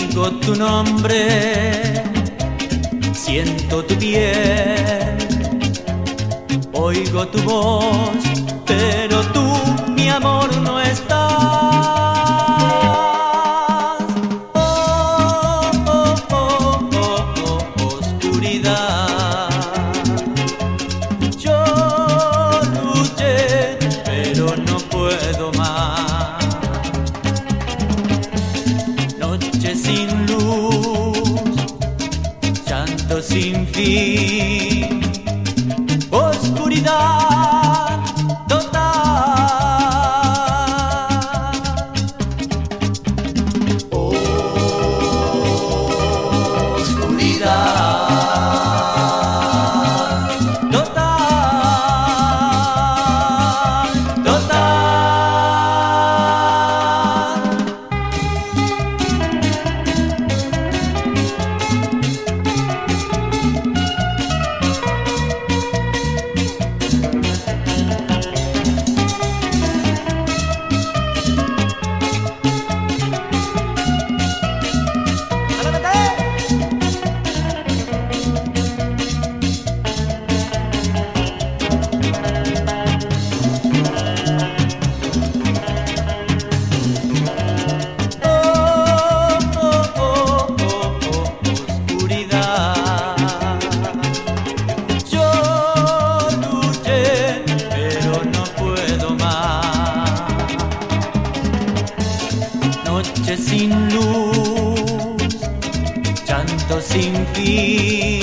Digo tu nombre, siento tu piel, oigo tu voz, pero tú, mi amor, no estás. Oh, oh, oh, oh, oh, oscuridad. Yo luché, pero no puedo más. Noche sin luz, llanto sin fin, oscuridad total. Oscuridad total, total. Noche sin luz, llanto sin fin.